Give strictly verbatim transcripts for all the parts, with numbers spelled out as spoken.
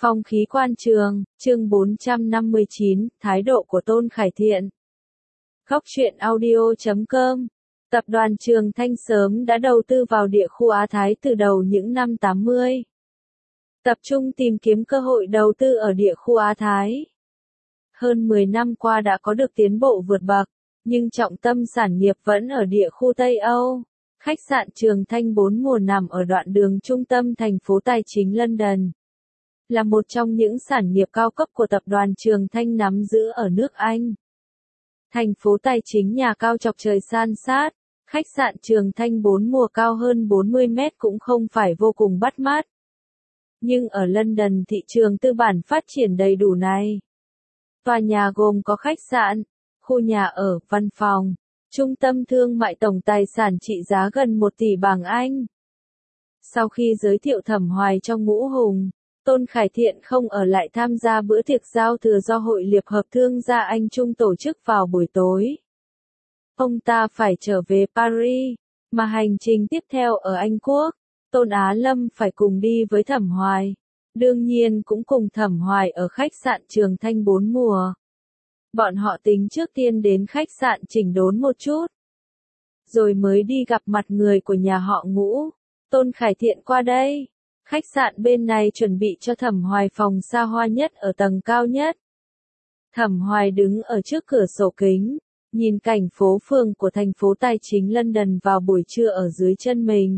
Phong khí quan trường, chương bốn trăm năm mươi chín, thái độ của Tôn Khải Thiện. Góc truyện audio chấm com. Tập đoàn Trường Thanh sớm đã đầu tư vào địa khu Á Thái từ đầu những năm tám mươi. Tập trung tìm kiếm cơ hội đầu tư ở địa khu Á Thái. Hơn mười năm qua đã có được tiến bộ vượt bậc, nhưng trọng tâm sản nghiệp vẫn ở địa khu Tây Âu. Khách sạn Trường Thanh bốn mùa nằm ở đoạn đường trung tâm thành phố tài chính London. Là một trong những sản nghiệp cao cấp của tập đoàn Trường Thanh nắm giữ ở nước Anh. Thành phố tài chính nhà cao chọc trời san sát, khách sạn Trường Thanh bốn mùa cao hơn bốn mươi mét cũng không phải vô cùng bắt mắt. Nhưng ở London thị trường tư bản phát triển đầy đủ này. Tòa nhà gồm có khách sạn, khu nhà ở, văn phòng, trung tâm thương mại tổng tài sản trị giá gần một tỷ bảng Anh. Sau khi giới thiệu Thẩm Hoài trong ngũ hùng, Tôn Khải Thiện không ở lại tham gia bữa tiệc giao thừa do Hội Liệp Hợp Thương gia Anh Trung tổ chức vào buổi tối. Ông ta phải trở về Paris, mà hành trình tiếp theo ở Anh Quốc, Tôn Á Lâm phải cùng đi với Thẩm Hoài. Đương nhiên cũng cùng Thẩm Hoài ở khách sạn Trường Thanh bốn mùa. Bọn họ tính trước tiên đến khách sạn chỉnh đốn một chút, rồi mới đi gặp mặt người của nhà họ Ngũ. Tôn Khải Thiện qua đây. Khách sạn bên này chuẩn bị cho Thẩm Hoài phòng xa hoa nhất ở tầng cao nhất. Thẩm Hoài đứng ở trước cửa sổ kính, nhìn cảnh phố phường của thành phố tài chính London vào buổi trưa ở dưới chân mình.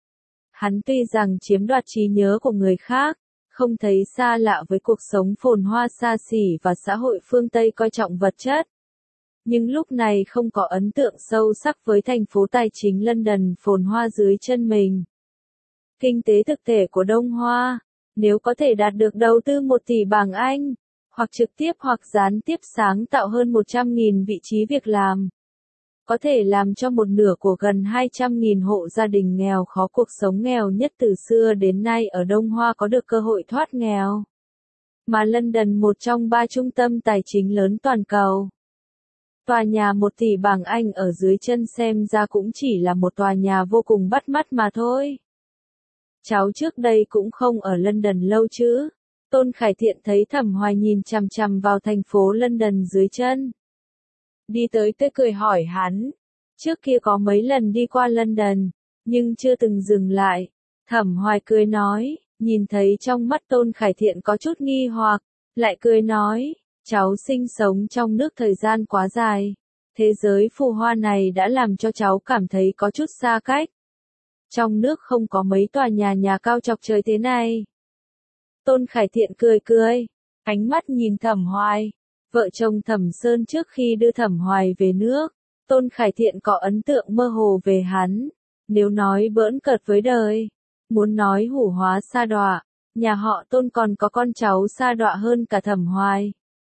Hắn tuy rằng chiếm đoạt trí nhớ của người khác, không thấy xa lạ với cuộc sống phồn hoa xa xỉ và xã hội phương Tây coi trọng vật chất. Nhưng lúc này không có ấn tượng sâu sắc với thành phố tài chính London phồn hoa dưới chân mình. Kinh tế thực thể của Đông Hoa, nếu có thể đạt được đầu tư một tỷ bảng Anh, hoặc trực tiếp hoặc gián tiếp sáng tạo hơn một trăm nghìn vị trí việc làm, có thể làm cho một nửa của gần hai trăm nghìn hộ gia đình nghèo khó cuộc sống nghèo nhất từ xưa đến nay ở Đông Hoa có được cơ hội thoát nghèo. Mà London một trong ba trung tâm tài chính lớn toàn cầu. Tòa nhà một tỷ bảng Anh ở dưới chân xem ra cũng chỉ là một tòa nhà vô cùng bắt mắt mà thôi. Cháu trước đây cũng không ở London lâu chứ. Tôn Khải Thiện thấy Thẩm Hoài nhìn chằm chằm vào thành phố London dưới chân. Đi tới tươi cười hỏi hắn. Trước kia có mấy lần đi qua London, nhưng chưa từng dừng lại. Thẩm Hoài cười nói, nhìn thấy trong mắt Tôn Khải Thiện có chút nghi hoặc, lại cười nói, cháu sinh sống trong nước thời gian quá dài. Thế giới phù hoa này đã làm cho cháu cảm thấy có chút xa cách. Trong nước không có mấy tòa nhà nhà cao chọc trời thế này. Tôn Khải Thiện cười cười, ánh mắt nhìn Thẩm Hoài. Vợ chồng Thẩm Sơn trước khi đưa Thẩm Hoài về nước, Tôn Khải Thiện có ấn tượng mơ hồ về hắn. Nếu nói bỡn cợt với đời, muốn nói hủ hóa sa đọa, nhà họ Tôn còn có con cháu sa đọa hơn cả Thẩm Hoài.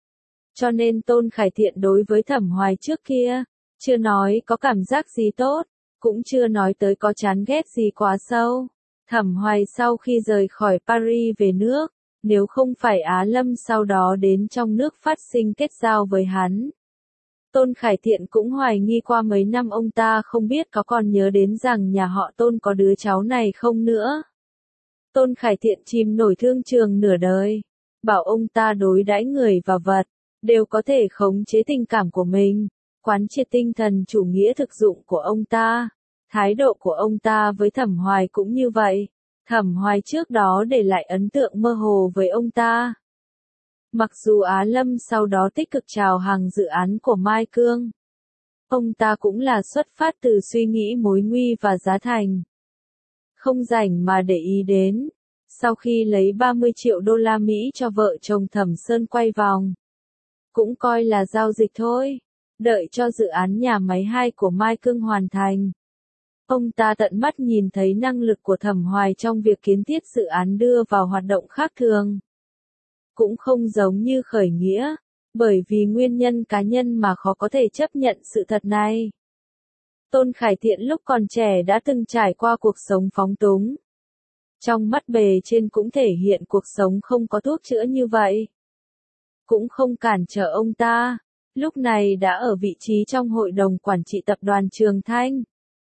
Cho nên Tôn Khải Thiện đối với Thẩm Hoài trước kia, chưa nói có cảm giác gì tốt, cũng chưa nói tới có chán ghét gì quá sâu. Thẩm Hoài sau khi rời khỏi Paris về nước, nếu không phải Á Lâm sau đó đến trong nước phát sinh kết giao với hắn. Tôn Khải Thiện cũng hoài nghi qua mấy năm ông ta không biết có còn nhớ đến rằng nhà họ Tôn có đứa cháu này không nữa. Tôn Khải Thiện chìm nổi thương trường nửa đời, bảo ông ta đối đãi người và vật, đều có thể khống chế tình cảm của mình, quán triệt tinh thần chủ nghĩa thực dụng của ông ta. Thái độ của ông ta với Thẩm Hoài cũng như vậy. Thẩm Hoài trước đó để lại ấn tượng mơ hồ với ông ta. Mặc dù Á Lâm sau đó tích cực chào hàng dự án của Mai Cương, ông ta cũng là xuất phát từ suy nghĩ mối nguy và giá thành. Không rảnh mà để ý đến. Sau khi lấy ba mươi triệu đô la Mỹ cho vợ chồng Thẩm Sơn quay vòng, cũng coi là giao dịch thôi. Đợi cho dự án nhà máy hai của Mai Cương hoàn thành, ông ta tận mắt nhìn thấy năng lực của Thẩm Hoài trong việc kiến thiết dự án đưa vào hoạt động khác thường. Cũng không giống như khởi nghĩa, bởi vì nguyên nhân cá nhân mà khó có thể chấp nhận sự thật này. Tôn Khải Thiện lúc còn trẻ đã từng trải qua cuộc sống phóng túng. Trong mắt bề trên cũng thể hiện cuộc sống không có thuốc chữa như vậy. Cũng không cản trở ông ta, lúc này đã ở vị trí trong hội đồng quản trị tập đoàn Trường Thanh.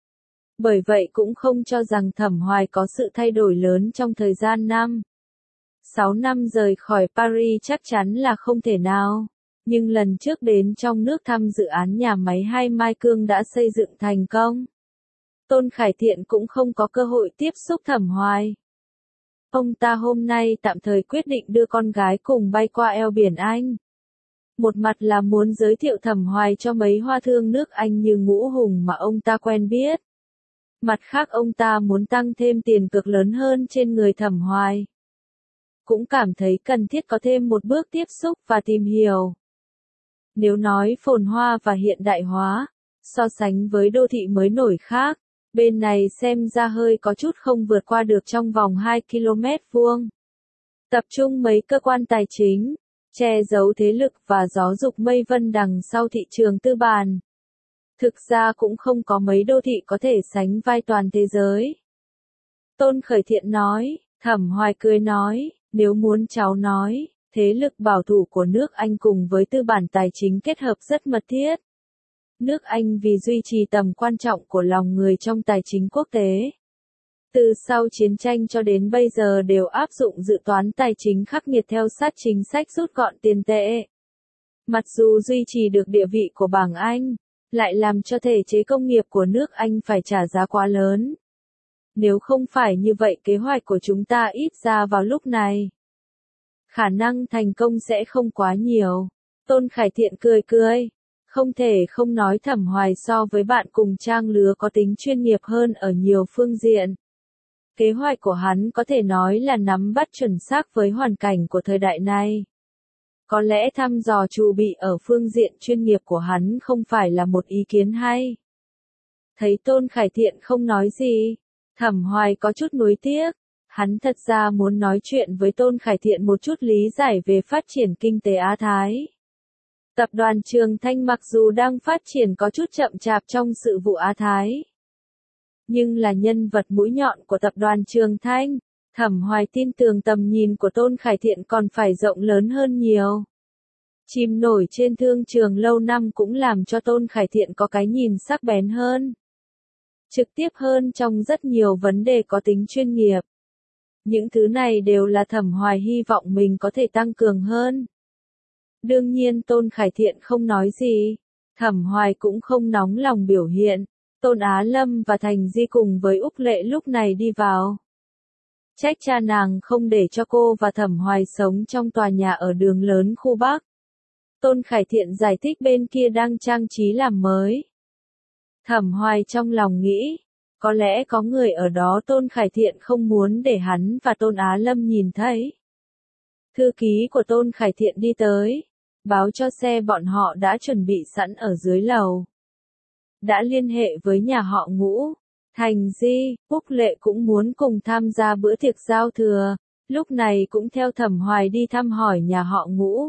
Bởi vậy cũng không cho rằng Thẩm Hoài có sự thay đổi lớn trong thời gian năm, sáu năm rời khỏi Paris chắc chắn là không thể nào. Nhưng lần trước đến trong nước thăm dự án nhà máy hai Mai Cương đã xây dựng thành công. Tôn Khải Thiện cũng không có cơ hội tiếp xúc Thẩm Hoài. Ông ta hôm nay tạm thời quyết định đưa con gái cùng bay qua eo biển Anh. Một mặt là muốn giới thiệu Thẩm Hoài cho mấy hoa thương nước Anh như Ngũ Hùng mà ông ta quen biết. Mặt khác ông ta muốn tăng thêm tiền cược lớn hơn trên người Thẩm Hoài. Cũng cảm thấy cần thiết có thêm một bước tiếp xúc và tìm hiểu. Nếu nói phồn hoa và hiện đại hóa, so sánh với đô thị mới nổi khác, bên này xem ra hơi có chút không vượt qua được trong vòng hai ki lô mét vuông. Tập trung mấy cơ quan tài chính, che giấu thế lực và gió dục mây vân đằng sau thị trường tư bản. Thực ra cũng không có mấy đô thị có thể sánh vai toàn thế giới. Tôn Khởi Thiện nói, Thẩm Hoài cười nói, nếu muốn cháu nói, thế lực bảo thủ của nước Anh cùng với tư bản tài chính kết hợp rất mật thiết. Nước Anh vì duy trì tầm quan trọng của lòng người trong tài chính quốc tế. Từ sau chiến tranh cho đến bây giờ đều áp dụng dự toán tài chính khắc nghiệt theo sát chính sách rút gọn tiền tệ. Mặc dù duy trì được địa vị của bảng Anh, lại làm cho thể chế công nghiệp của nước Anh phải trả giá quá lớn. Nếu không phải như vậy kế hoạch của chúng ta ít ra vào lúc này, khả năng thành công sẽ không quá nhiều. Tôn Khải Thiện cười cười. Không thể không nói Thẩm Hoài so với bạn cùng trang lứa có tính chuyên nghiệp hơn ở nhiều phương diện. Kế hoạch của hắn có thể nói là nắm bắt chuẩn xác với hoàn cảnh của thời đại này. Có lẽ thăm dò chu bị ở phương diện chuyên nghiệp của hắn không phải là một ý kiến hay. Thấy Tôn Khải Thiện không nói gì, Thẩm Hoài có chút nuối tiếc. Hắn thật ra muốn nói chuyện với Tôn Khải Thiện một chút lý giải về phát triển kinh tế Á Thái. Tập đoàn Trường Thanh mặc dù đang phát triển có chút chậm chạp trong sự vụ Á Thái, nhưng là nhân vật mũi nhọn của tập đoàn Trường Thanh, Thẩm Hoài tin tưởng tầm nhìn của Tôn Khải Thiện còn phải rộng lớn hơn nhiều. Chìm nổi trên thương trường lâu năm cũng làm cho Tôn Khải Thiện có cái nhìn sắc bén hơn, trực tiếp hơn trong rất nhiều vấn đề có tính chuyên nghiệp. Những thứ này đều là Thẩm Hoài hy vọng mình có thể tăng cường hơn. Đương nhiên Tôn Khải Thiện không nói gì, Thẩm Hoài cũng không nóng lòng biểu hiện. Tôn Á Lâm và Thành Di cùng với Úc Lệ lúc này đi vào. Trách cha nàng không để cho cô và Thẩm Hoài sống trong tòa nhà ở đường lớn khu Bắc. Tôn Khải Thiện giải thích bên kia đang trang trí làm mới. Thẩm Hoài trong lòng nghĩ, có lẽ có người ở đó Tôn Khải Thiện không muốn để hắn và Tôn Á Lâm nhìn thấy. Thư ký của Tôn Khải Thiện đi tới, báo cho xe bọn họ đã chuẩn bị sẵn ở dưới lầu. Đã liên hệ với nhà họ Ngũ, Thành Di, Úc Lệ cũng muốn cùng tham gia bữa tiệc giao thừa, lúc này cũng theo Thẩm Hoài đi thăm hỏi nhà họ Ngũ.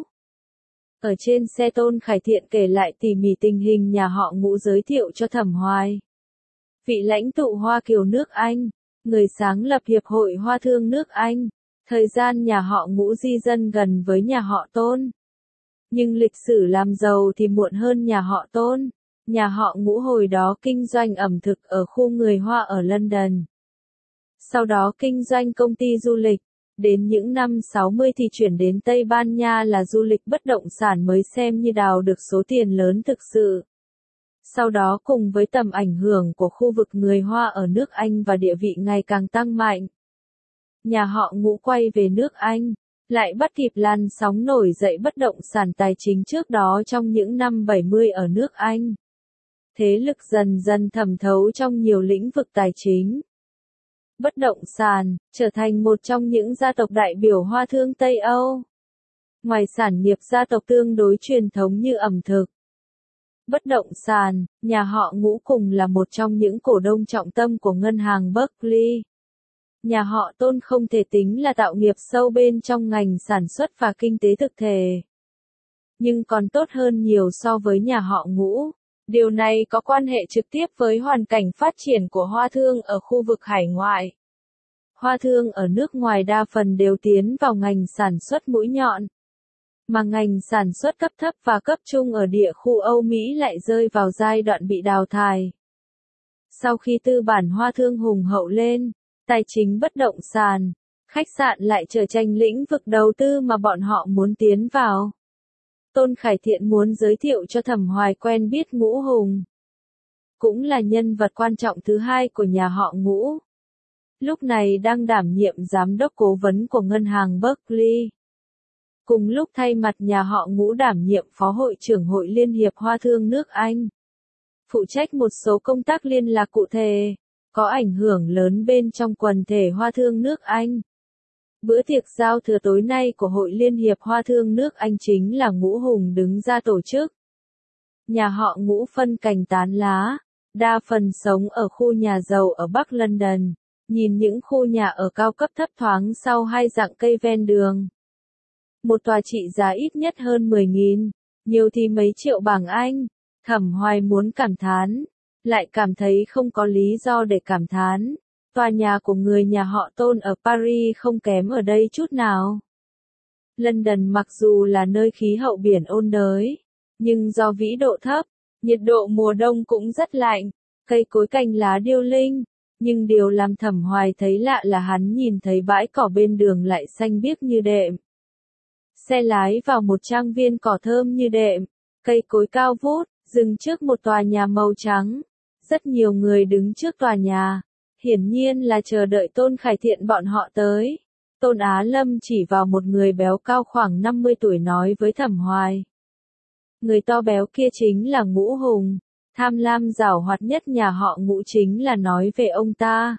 Ở trên xe Tôn Khải Thiện kể lại tỉ mỉ tình hình nhà họ Ngũ, giới thiệu cho Thẩm Hoài. Vị lãnh tụ Hoa Kiều nước Anh, người sáng lập Hiệp hội Hoa thương nước Anh, thời gian nhà họ Ngũ di dân gần với nhà họ Tôn. Nhưng lịch sử làm giàu thì muộn hơn nhà họ Tôn. Nhà họ Ngũ hồi đó kinh doanh ẩm thực ở khu người Hoa ở London. Sau đó kinh doanh công ty du lịch. Đến những năm sáu mươi thì chuyển đến Tây Ban Nha là du lịch bất động sản mới xem như đào được số tiền lớn thực sự. Sau đó cùng với tầm ảnh hưởng của khu vực người Hoa ở nước Anh và địa vị ngày càng tăng mạnh, nhà họ Ngũ quay về nước Anh, lại bắt kịp làn sóng nổi dậy bất động sản tài chính trước đó trong những năm bảy mươi ở nước Anh. Thế lực dần dần thẩm thấu trong nhiều lĩnh vực tài chính. Bất động sản, trở thành một trong những gia tộc đại biểu Hoa thương Tây Âu. Ngoài sản nghiệp gia tộc tương đối truyền thống như ẩm thực, bất động sản, nhà họ Ngũ cùng là một trong những cổ đông trọng tâm của ngân hàng Barclays. Nhà họ Tôn không thể tính là tạo nghiệp sâu bên trong ngành sản xuất và kinh tế thực thể, nhưng còn tốt hơn nhiều so với nhà họ Ngũ. Điều này có quan hệ trực tiếp với hoàn cảnh phát triển của Hoa thương ở khu vực hải ngoại. Hoa thương ở nước ngoài đa phần đều tiến vào ngành sản xuất mũi nhọn, mà ngành sản xuất cấp thấp và cấp trung ở địa khu Âu Mỹ lại rơi vào giai đoạn bị đào thải. Sau khi tư bản Hoa thương hùng hậu lên, tài chính bất động sản, khách sạn lại trở thành lĩnh vực đầu tư mà bọn họ muốn tiến vào. Tôn Khải Thiện muốn giới thiệu cho Thẩm Hoài quen biết Ngũ Hùng. Cũng là nhân vật quan trọng thứ hai của nhà họ Ngũ. Lúc này đang đảm nhiệm giám đốc cố vấn của ngân hàng Berkeley. Cùng lúc thay mặt nhà họ Ngũ đảm nhiệm phó hội trưởng Hội Liên hiệp Hoa thương nước Anh. Phụ trách một số công tác liên lạc cụ thể, có ảnh hưởng lớn bên trong quần thể Hoa thương nước Anh. Bữa tiệc giao thừa tối nay của Hội Liên hiệp Hoa thương nước Anh chính là Ngũ Hùng đứng ra tổ chức. Nhà họ Ngũ phân cành tán lá, đa phần sống ở khu nhà giàu ở Bắc London, nhìn những khu nhà ở cao cấp thấp thoáng sau hai dặng cây ven đường. Một tòa trị giá ít nhất hơn mười nghìn, nhiều thì mấy triệu bảng Anh. Thẩm Hoài muốn cảm thán, lại cảm thấy không có lý do để cảm thán. Tòa nhà của người nhà họ Tôn ở Paris không kém ở đây chút nào. London mặc dù là nơi khí hậu biển ôn đới, nhưng do vĩ độ thấp, nhiệt độ mùa đông cũng rất lạnh, cây cối cành lá điêu linh. Nhưng điều làm Thẩm Hoài thấy lạ là hắn nhìn thấy bãi cỏ bên đường lại xanh biếc như đệm. Xe lái vào một trang viên cỏ thơm như đệm, cây cối cao vút, dừng trước một tòa nhà màu trắng. Rất nhiều người đứng trước tòa nhà, hiển nhiên là chờ đợi Tôn Khải Thiện bọn họ tới. Tôn Á Lâm chỉ vào một người béo cao khoảng năm mươi tuổi nói với Thẩm Hoài. Người to béo kia chính là Ngũ Hùng, tham lam giảo hoạt nhất nhà họ Ngũ chính là nói về ông ta.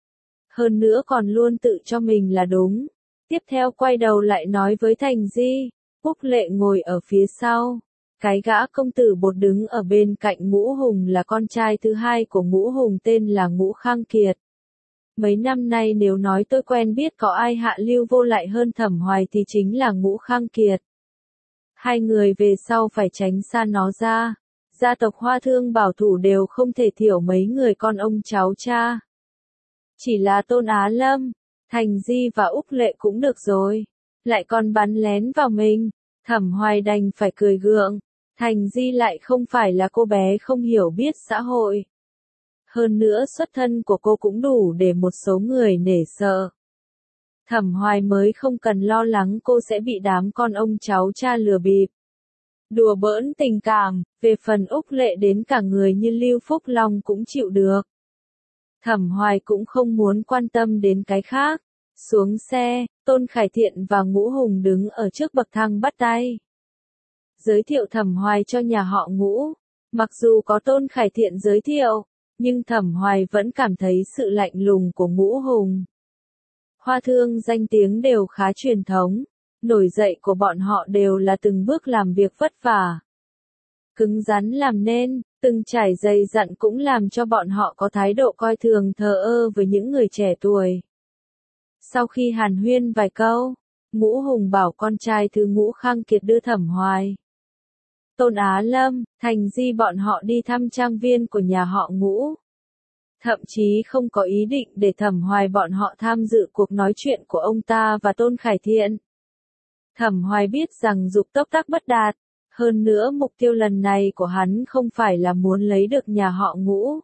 Hơn nữa còn luôn tự cho mình là đúng. Tiếp theo quay đầu lại nói với Thành Di, Úc Lệ ngồi ở phía sau. Cái gã công tử bột đứng ở bên cạnh Ngũ Hùng là con trai thứ hai của Ngũ Hùng tên là Ngũ Khang Kiệt. Mấy năm nay nếu nói tôi quen biết có ai hạ lưu vô lại hơn Thẩm Hoài thì chính là Ngũ Khang Kiệt. Hai người về sau phải tránh xa nó ra. Gia tộc Hoa thương bảo thủ đều không thể thiểu mấy người con ông cháu cha. Chỉ là Tôn Á Lâm, Thành Di và Úc Lệ cũng được rồi. Lại còn bắn lén vào mình. Thẩm Hoài đành phải cười gượng. Thành Di lại không phải là cô bé không hiểu biết xã hội. Hơn nữa xuất thân của cô cũng đủ để một số người nể sợ. Thẩm Hoài mới không cần lo lắng cô sẽ bị đám con ông cháu cha lừa bịp. Đùa bỡn tình cảm, về phần Úc Lệ đến cả người như Lưu Phúc Long cũng chịu được. Thẩm Hoài cũng không muốn quan tâm đến cái khác. Xuống xe, Tôn Khải Thiện và Ngũ Hùng đứng ở trước bậc thang bắt tay. Giới thiệu Thẩm Hoài cho nhà họ Ngũ. Mặc dù có Tôn Khải Thiện giới thiệu, nhưng Thẩm Hoài vẫn cảm thấy sự lạnh lùng của Ngũ Hùng. Hoa thương danh tiếng đều khá truyền thống. Nổi dậy của bọn họ đều là từng bước làm việc vất vả. Cứng rắn làm nên, từng trải dày dặn cũng làm cho bọn họ có thái độ coi thường thờ ơ với những người trẻ tuổi. Sau khi hàn huyên vài câu, Ngũ Hùng bảo con trai thứ Ngũ Khang Kiệt đưa Thẩm Hoài, Tôn Á Lâm, Thành Di bọn họ đi thăm trang viên của nhà họ Ngũ. Thậm chí không có ý định để Thẩm Hoài bọn họ tham dự cuộc nói chuyện của ông ta và Tôn Khải Thiện. Thẩm Hoài biết rằng dục tốc tắc bất đạt, hơn nữa mục tiêu lần này của hắn không phải là muốn lấy được nhà họ Ngũ.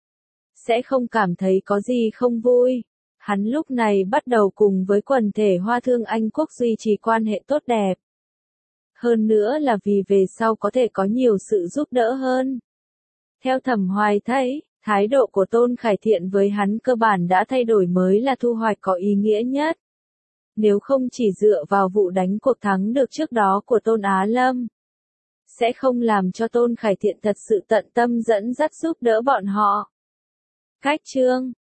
Sẽ không cảm thấy có gì không vui. Hắn lúc này bắt đầu cùng với quần thể Hoa thương Anh Quốc duy trì quan hệ tốt đẹp. Hơn nữa là vì về sau có thể có nhiều sự giúp đỡ hơn. Theo Thẩm Hoài thấy, thái độ của Tôn Khải Thiện với hắn cơ bản đã thay đổi mới là thu hoạch có ý nghĩa nhất. Nếu không chỉ dựa vào vụ đánh cuộc thắng được trước đó của Tôn Á Lâm, sẽ không làm cho Tôn Khải Thiện thật sự tận tâm dẫn dắt giúp đỡ bọn họ. Cách chương